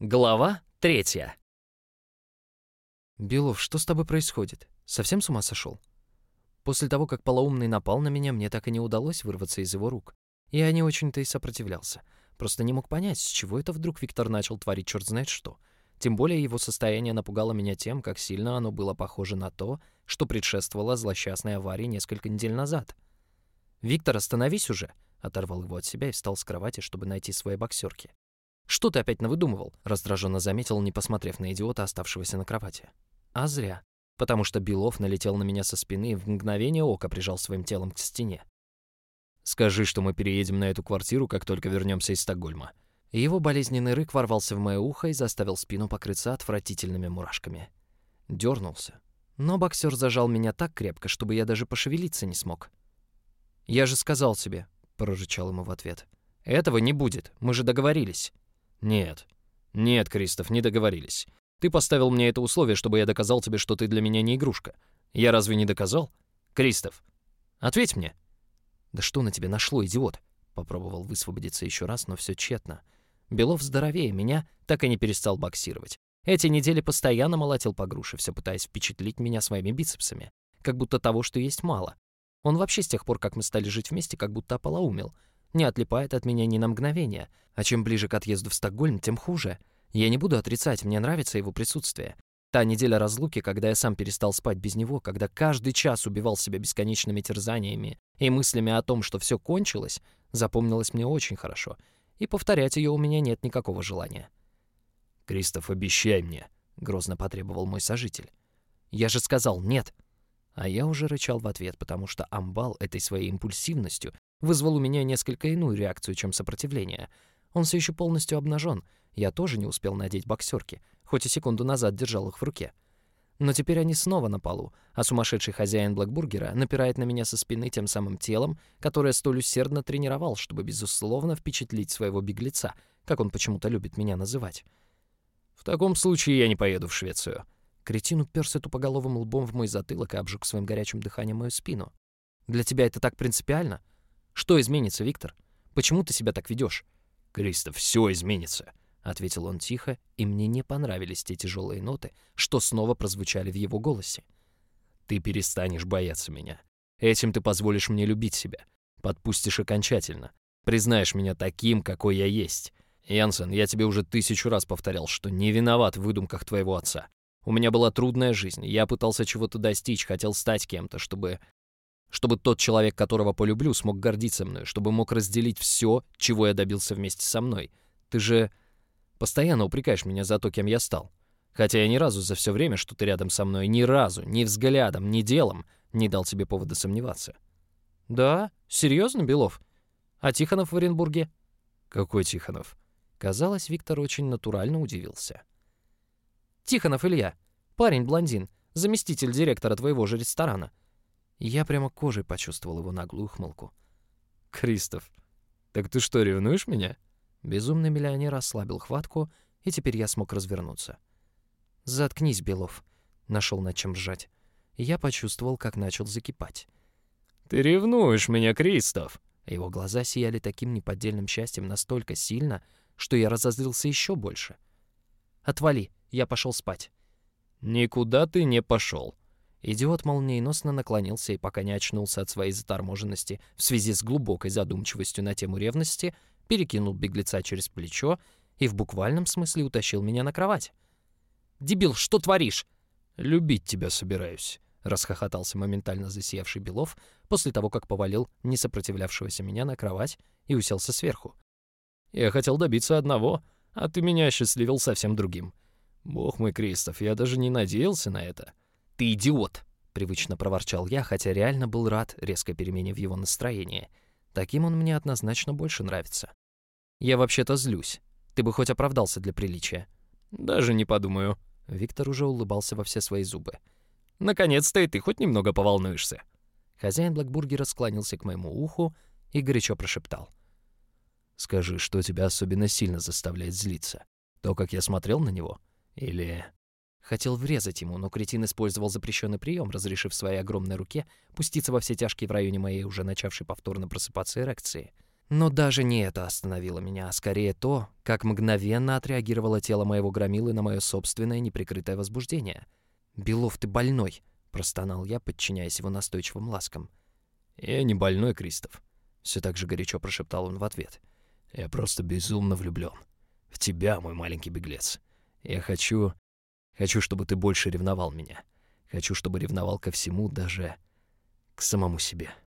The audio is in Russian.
Глава 3. «Белов, что с тобой происходит? Совсем с ума сошел?» После того, как полоумный напал на меня, мне так и не удалось вырваться из его рук. Я не очень-то и сопротивлялся. Просто не мог понять, с чего это вдруг Виктор начал творить черт знает что. Тем более его состояние напугало меня тем, как сильно оно было похоже на то, что предшествовало злосчастной аварии несколько недель назад. «Виктор, остановись уже!» — оторвал его от себя и встал с кровати, чтобы найти свои боксерки. «Что ты опять навыдумывал?» — раздраженно заметил, не посмотрев на идиота, оставшегося на кровати. А зря. Потому что Белов налетел на меня со спины и в мгновение ока прижал своим телом к стене. «Скажи, что мы переедем на эту квартиру, как только вернемся из Стокгольма». Его болезненный рык ворвался в мое ухо и заставил спину покрыться отвратительными мурашками. Дёрнулся. Но боксер зажал меня так крепко, чтобы я даже пошевелиться не смог. «Я же сказал тебе», — прорычал ему в ответ. «Этого не будет, мы же договорились». «Нет, Кристоф, не договорились. Ты поставил мне это условие, чтобы я доказал тебе, что ты для меня не игрушка. Я разве не доказал? Кристоф, ответь мне». «Да что на тебе нашло, идиот?» Попробовал высвободиться еще раз, но все тщетно. Белов здоровее меня, так и не перестал боксировать. Эти недели постоянно молотил по груше, все пытаясь впечатлить меня своими бицепсами. Как будто того, что есть, мало. Он вообще с тех пор, как мы стали жить вместе, как будто ополоумел. Не отлипает от меня ни на мгновение. А чем ближе к отъезду в Стокгольм, тем хуже. Я не буду отрицать, мне нравится его присутствие. Та неделя разлуки, когда я сам перестал спать без него, когда каждый час убивал себя бесконечными терзаниями и мыслями о том, что все кончилось, запомнилась мне очень хорошо. И повторять ее у меня нет никакого желания. «Кристоф, обещай мне», — грозно потребовал мой сожитель. «Я же сказал нет». А я уже рычал в ответ, потому что амбал этой своей импульсивностью вызвал у меня несколько иную реакцию, чем сопротивление. Он все еще полностью обнажен. Я тоже не успел надеть боксерки, хоть и секунду назад держал их в руке. Но теперь они снова на полу, а сумасшедший хозяин Блэкбургера напирает на меня со спины тем самым телом, которое столь усердно тренировал, чтобы, безусловно, впечатлить своего беглеца, как он почему-то любит меня называть. «В таком случае я не поеду в Швецию». Кретин уперся тупоголовым лбом в мой затылок и обжег своим горячим дыханием мою спину. «Для тебя это так принципиально? Что изменится, Виктор? Почему ты себя так ведешь?» «Кристоф, все изменится», — ответил он тихо, и мне не понравились те тяжелые ноты, что снова прозвучали в его голосе. «Ты перестанешь бояться меня. Этим ты позволишь мне любить себя. Подпустишь окончательно. Признаешь меня таким, какой я есть. Янсен, я тебе уже 1000 раз повторял, что не виноват в выдумках твоего отца. У меня была трудная жизнь, я пытался чего-то достичь, хотел стать кем-то, чтобы тот человек, которого полюблю, смог гордиться мной, чтобы мог разделить все, чего я добился вместе со мной. Ты же постоянно упрекаешь меня за то, кем я стал. Хотя я ни разу за все время, что ты рядом со мной, ни разу, ни взглядом, ни делом не дал тебе повода сомневаться». «Да? Серьезно, Белов? А Тихонов в Оренбурге?» «Какой Тихонов?» Казалось, Виктор очень натурально удивился. «Тихонов Илья, парень-блондин, заместитель директора твоего же ресторана». Я прямо кожей почувствовал его наглую ухмылку. «Кристоф, так ты что, ревнуешь меня?» Безумный миллионер ослабил хватку, и теперь я смог развернуться. «Заткнись, Белов», — нашел над чем сжать. Я почувствовал, как начал закипать. «Ты ревнуешь меня, Кристоф!» Его глаза сияли таким неподдельным счастьем настолько сильно, что я разозлился еще больше. «Отвали, я пошел спать». «Никуда ты не пошел». Идиот молниеносно наклонился и, пока не очнулся от своей заторможенности в связи с глубокой задумчивостью на тему ревности, перекинул беглеца через плечо и в буквальном смысле утащил меня на кровать. «Дебил, что творишь?» «Любить тебя собираюсь», — расхохотался моментально засиявший Белов после того, как повалил несопротивлявшегося меня на кровать и уселся сверху. «Я хотел добиться одного, а ты меня осчастливил совсем другим. Бог мой, Кристоф, я даже не надеялся на это». «Ты идиот!» — привычно проворчал я, хотя реально был рад резкой перемене в его настроении. Таким он мне однозначно больше нравится. «Я вообще-то злюсь. Ты бы хоть оправдался для приличия». «Даже не подумаю». Виктор уже улыбался во все свои зубы. «Наконец-то и ты хоть немного поволнуешься». Хозяин Блэкбургера склонился к моему уху и горячо прошептал. «Скажи, что тебя особенно сильно заставляет злиться? То, как я смотрел на него? Или...» Хотел врезать ему, но кретин использовал запрещенный прием, разрешив своей огромной руке пуститься во все тяжкие в районе моей уже начавшей повторно просыпаться эрекции. Но даже не это остановило меня, а скорее то, как мгновенно отреагировало тело моего громилы на мое собственное неприкрытое возбуждение. «Белов, ты больной!» — простонал я, подчиняясь его настойчивым ласкам. «Я не больной, Кристоф», — все так же горячо прошептал он в ответ. «Я просто безумно влюблен. В тебя, мой маленький беглец. Я хочу, чтобы ты больше ревновал меня. Хочу, чтобы ревновал ко всему, даже к самому себе».